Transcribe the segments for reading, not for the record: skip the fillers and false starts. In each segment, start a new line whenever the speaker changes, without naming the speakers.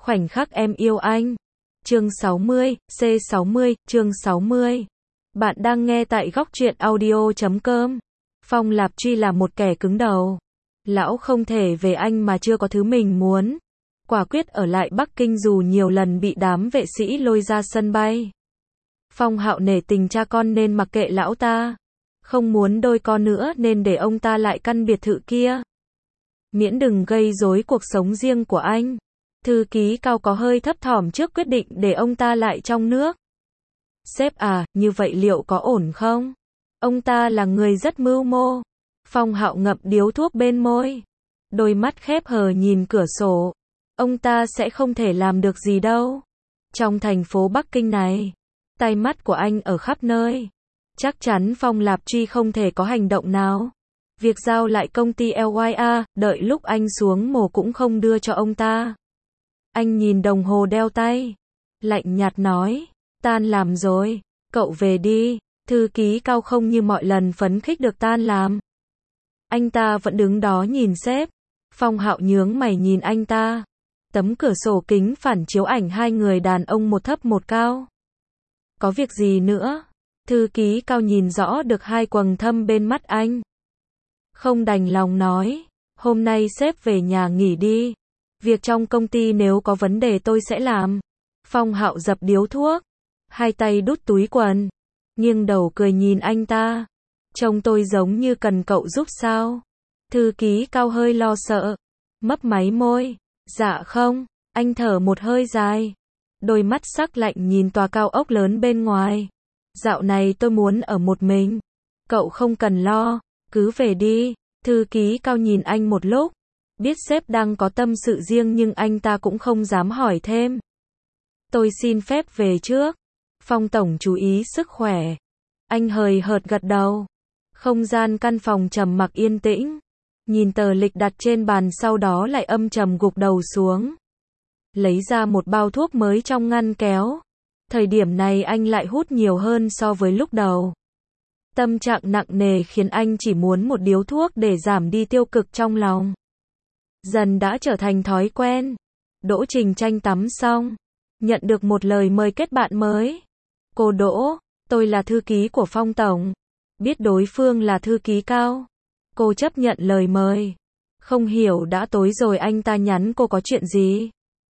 Khoảnh khắc em yêu anh. Chương 60, C60, chương 60. Bạn đang nghe tại góc truyện audio.com. Phong Lạp Truy là một kẻ cứng đầu. Lão không thể về anh mà chưa có thứ mình muốn. Quả quyết ở lại Bắc Kinh dù nhiều lần bị đám vệ sĩ lôi ra sân bay. Phong Hạo nể tình cha con nên mặc kệ lão ta. Không muốn đôi con nữa nên để ông ta lại căn biệt thự kia. Miễn đừng gây rối cuộc sống riêng của anh. Thư ký Cao có hơi thấp thỏm trước quyết định để ông ta lại trong nước. Sếp à, như vậy liệu có ổn không? Ông ta là người rất mưu mô. Phong Hạo ngậm điếu thuốc bên môi. Đôi mắt khép hờ nhìn cửa sổ. Ông ta sẽ không thể làm được gì đâu. Trong thành phố Bắc Kinh này, tai mắt của anh ở khắp nơi. Chắc chắn Phong Lạp Truy không thể có hành động nào. Việc giao lại công ty LYA, đợi lúc anh xuống mồ cũng không đưa cho ông ta. Anh nhìn đồng hồ đeo tay. Lạnh nhạt nói, tan làm rồi, cậu về đi. Thư ký Cao không như mọi lần phấn khích được tan làm. Anh ta vẫn đứng đó nhìn sếp. Phong Hạo nhướng mày nhìn anh ta. Tấm cửa sổ kính phản chiếu ảnh hai người đàn ông một thấp một cao. Có việc gì nữa? Thư ký Cao nhìn rõ được hai quầng thâm bên mắt anh. Không đành lòng nói, hôm nay sếp về nhà nghỉ đi. Việc trong công ty nếu có vấn đề tôi sẽ làm. Phong Hạo dập điếu thuốc, hai tay đút túi quần, nghiêng đầu cười nhìn anh ta. Trông tôi giống như cần cậu giúp sao? Thư ký Cao hơi lo sợ, mấp máy môi. Dạ không, anh thở một hơi dài. Đôi mắt sắc lạnh nhìn tòa cao ốc lớn bên ngoài. Dạo này tôi muốn ở một mình. Cậu không cần lo, cứ về đi. Thư ký Cao nhìn anh một lúc. Biết sếp đang có tâm sự riêng nhưng anh ta cũng không dám hỏi thêm. Tôi xin phép về trước. Phong tổng chú ý sức khỏe. Anh hời hợt gật đầu. Không gian căn phòng trầm mặc yên tĩnh. Nhìn tờ lịch đặt trên bàn sau đó lại âm trầm gục đầu xuống. Lấy ra một bao thuốc mới trong ngăn kéo. Thời điểm này anh lại hút nhiều hơn so với lúc đầu. Tâm trạng nặng nề khiến anh chỉ muốn một điếu thuốc để giảm đi tiêu cực trong lòng. Dần đã trở thành thói quen. Đỗ Trình Tranh tắm xong, nhận được một lời mời kết bạn mới. Cô Đỗ, tôi là thư ký của Phong tổng. Biết đối phương là thư ký Cao, cô chấp nhận lời mời. Không hiểu đã tối rồi anh ta nhắn cô có chuyện gì.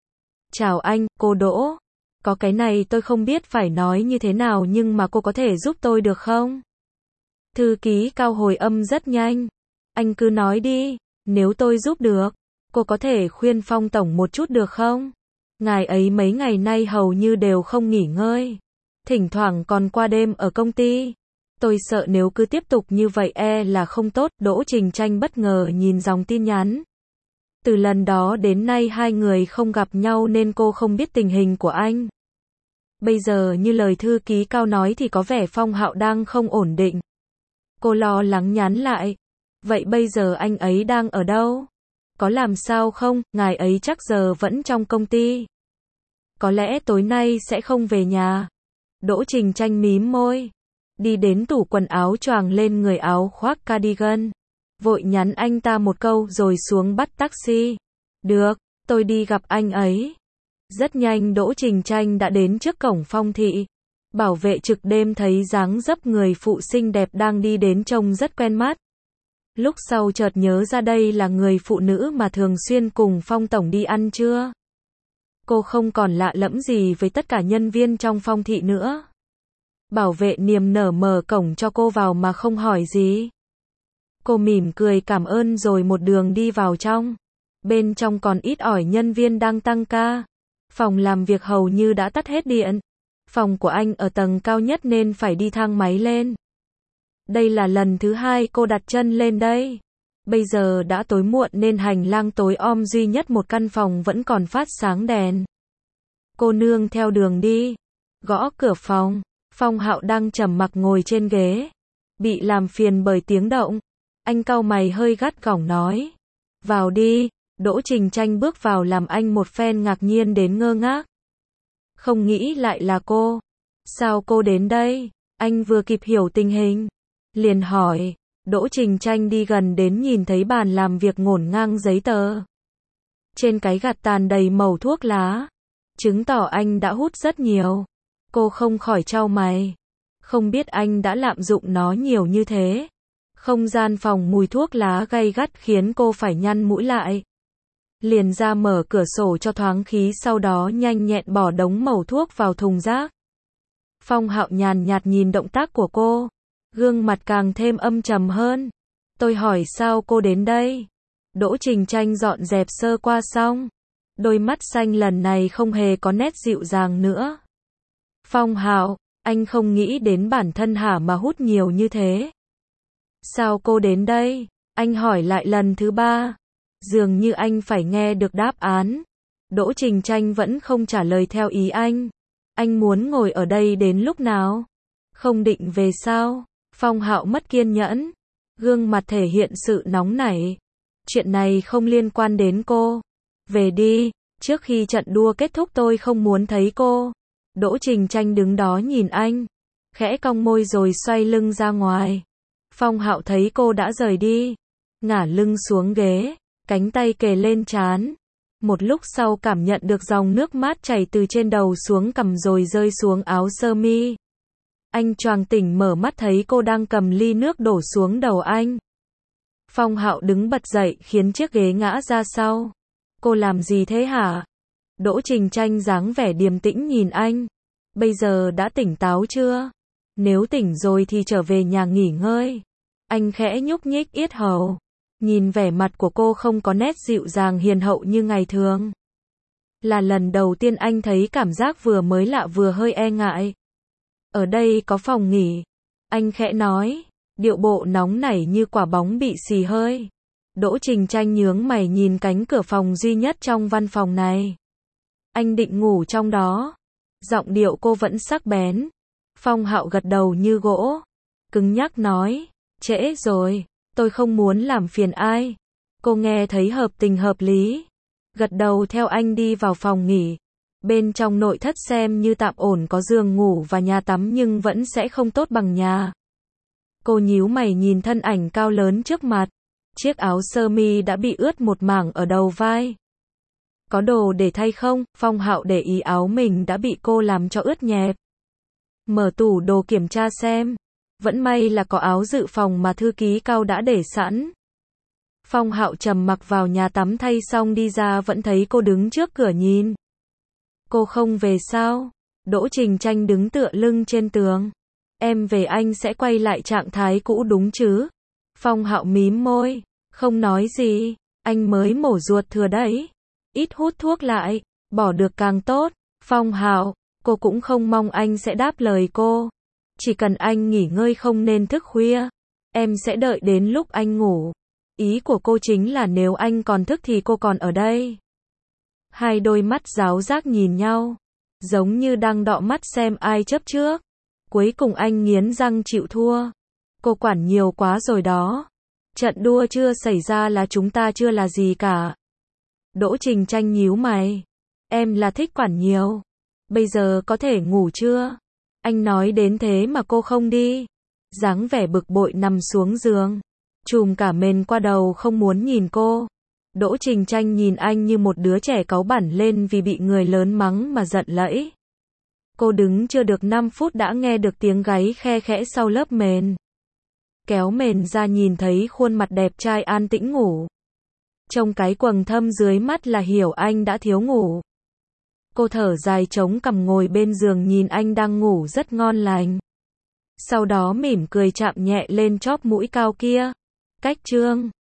Chào anh, cô Đỗ. Có cái này tôi không biết phải nói như thế nào nhưng mà cô có thể giúp tôi được không? Thư ký Cao hồi âm rất nhanh. Anh cứ nói đi, nếu tôi giúp được, cô có thể khuyên Phong tổng một chút được không? Ngài ấy mấy ngày nay hầu như đều không nghỉ ngơi. Thỉnh thoảng còn qua đêm ở công ty. Tôi sợ nếu cứ tiếp tục như vậy là không tốt. Đỗ Trình Tranh bất ngờ nhìn dòng tin nhắn. Từ lần đó đến nay hai người không gặp nhau nên cô không biết tình hình của anh. Bây giờ như lời thư ký Cao nói thì có vẻ Phong Hạo đang không ổn định. Cô lo lắng nhắn lại. Vậy bây giờ anh ấy đang ở đâu? Có làm sao không? Ngài ấy chắc giờ vẫn trong công ty. Có lẽ tối nay sẽ không về nhà. Đỗ Trình Tranh mím môi. Đi đến tủ quần áo choàng lên người áo khoác cardigan. Vội nhắn anh ta một câu rồi xuống bắt taxi. Được, tôi đi gặp anh ấy. Rất nhanh Đỗ Trình Tranh đã đến trước cổng Phong thị. Bảo vệ trực đêm thấy dáng dấp người phụ xinh đẹp đang đi đến trông rất quen mắt. Lúc sau chợt nhớ ra đây là người phụ nữ mà thường xuyên cùng Phong tổng đi ăn trưa. Cô không còn lạ lẫm gì với tất cả nhân viên trong Phong thị nữa. Bảo vệ niềm nở mở cổng cho cô vào mà không hỏi gì. Cô mỉm cười cảm ơn rồi một đường đi vào trong. Bên trong còn ít ỏi nhân viên đang tăng ca. Phòng làm việc hầu như đã tắt hết điện. Phòng của anh ở tầng cao nhất nên phải đi thang máy lên. Đây là lần thứ hai cô đặt chân lên đây. Bây giờ đã tối muộn nên hành lang tối om duy nhất một căn phòng vẫn còn phát sáng đèn. Cô nương theo đường đi. Gõ cửa phòng. Phong Hạo đang trầm mặc ngồi trên ghế. Bị làm phiền bởi tiếng động. Anh cau mày hơi gắt gỏng nói. Vào đi. Đỗ Trình Tranh bước vào làm anh một phen ngạc nhiên đến ngơ ngác. Không nghĩ lại là cô. Sao cô đến đây? Anh vừa kịp hiểu tình hình. Liền hỏi. Đỗ Trình Tranh đi gần đến nhìn thấy bàn làm việc ngổn ngang giấy tờ. Trên cái gạt tàn đầy mẩu thuốc lá, chứng tỏ anh đã hút rất nhiều. Cô không khỏi chau mày. Không biết anh đã lạm dụng nó nhiều như thế. Không gian phòng mùi thuốc lá gay gắt khiến cô phải nhăn mũi lại. Liền ra mở cửa sổ cho thoáng khí, sau đó nhanh nhẹn bỏ đống mẩu thuốc vào thùng rác. Phong Hạo nhàn nhạt nhìn động tác của cô, gương mặt càng thêm âm trầm hơn. Tôi hỏi sao cô đến đây? Đỗ Trình Tranh dọn dẹp sơ qua xong, đôi mắt xanh lần này không hề có nét dịu dàng nữa. Phong Hạo, anh không nghĩ đến bản thân hả mà hút nhiều như thế? Sao cô đến đây? Anh hỏi lại lần thứ 3. Dường như anh phải nghe được đáp án. Đỗ Trình Tranh vẫn không trả lời theo ý anh. Anh muốn ngồi ở đây đến lúc nào? Không định về sao? Phong Hạo mất kiên nhẫn, gương mặt thể hiện sự nóng nảy. Chuyện này không liên quan đến cô. Về đi, trước khi trận đua kết thúc tôi không muốn thấy cô. Đỗ Trình Tranh đứng đó nhìn anh, khẽ cong môi rồi xoay lưng ra ngoài. Phong Hạo thấy cô đã rời đi, ngả lưng xuống ghế, cánh tay kề lên trán. Một lúc sau cảm nhận được dòng nước mát chảy từ trên đầu xuống cằm rồi rơi xuống áo sơ mi. Anh choàng tỉnh mở mắt thấy cô đang cầm ly nước đổ xuống đầu anh. Phong Hạo đứng bật dậy khiến chiếc ghế ngã ra sau. Cô làm gì thế hả? Đỗ Trình Tranh dáng vẻ điềm tĩnh nhìn anh. Bây giờ đã tỉnh táo chưa? Nếu tỉnh rồi thì trở về nhà nghỉ ngơi. Anh khẽ nhúc nhích yết hầu. Nhìn vẻ mặt của cô không có nét dịu dàng hiền hậu như ngày thường. Là lần đầu tiên anh thấy cảm giác vừa mới lạ vừa hơi e ngại. Ở đây có phòng nghỉ. Anh khẽ nói, điệu bộ nóng nảy như quả bóng bị xì hơi. Đỗ Trình Tranh nhướng mày nhìn cánh cửa phòng duy nhất trong văn phòng này. Anh định ngủ trong đó. Giọng điệu cô vẫn sắc bén. Phong Hạo gật đầu như gỗ, cứng nhắc nói, trễ rồi, tôi không muốn làm phiền ai. Cô nghe thấy hợp tình hợp lý, gật đầu theo anh đi vào phòng nghỉ. Bên trong nội thất xem như tạm ổn, có giường ngủ và nhà tắm nhưng vẫn sẽ không tốt bằng nhà. Cô nhíu mày nhìn thân ảnh cao lớn trước mặt. Chiếc áo sơ mi đã bị ướt một mảng ở đầu vai. Có đồ để thay không? Phong Hạo để ý áo mình đã bị cô làm cho ướt nhẹp. Mở tủ đồ kiểm tra xem. Vẫn may là có áo dự phòng mà thư ký Cao đã để sẵn. Phong Hạo trầm mặc vào nhà tắm thay xong đi ra vẫn thấy cô đứng trước cửa nhìn. Cô không về sao? Đỗ Trình Tranh đứng tựa lưng trên tường. Em về anh sẽ quay lại trạng thái cũ đúng chứ? Phong Hạo mím môi, không nói gì. Anh mới mổ ruột thừa đấy. Ít hút thuốc lại, bỏ được càng tốt. Phong Hạo, cô cũng không mong anh sẽ đáp lời cô. Chỉ cần anh nghỉ ngơi không nên thức khuya. Em sẽ đợi đến lúc anh ngủ. Ý của cô chính là nếu anh còn thức thì cô còn ở đây. Hai đôi mắt giáo giác nhìn nhau, giống như đang đọ mắt xem ai chấp trước. Cuối cùng anh nghiến răng chịu thua. Cô quản nhiều quá rồi đó. Trận đua chưa xảy ra là chúng ta chưa là gì cả. Đỗ Trình Tranh nhíu mày. Em là thích quản nhiều. Bây giờ có thể ngủ chưa? Anh nói đến thế mà cô không đi. Dáng vẻ bực bội nằm xuống giường, trùm cả mền qua đầu không muốn nhìn cô. Đỗ Trình Tranh nhìn anh như một đứa trẻ cáu bẳn lên vì bị người lớn mắng mà giận lẫy. Cô đứng chưa được 5 phút đã nghe được tiếng gáy khe khẽ sau lớp mền. Kéo mền ra nhìn thấy khuôn mặt đẹp trai an tĩnh ngủ. Trông cái quầng thâm dưới mắt là hiểu anh đã thiếu ngủ. Cô thở dài chống cằm ngồi bên giường nhìn anh đang ngủ rất ngon lành. Sau đó mỉm cười chạm nhẹ lên chóp mũi cao kia. Cách trương.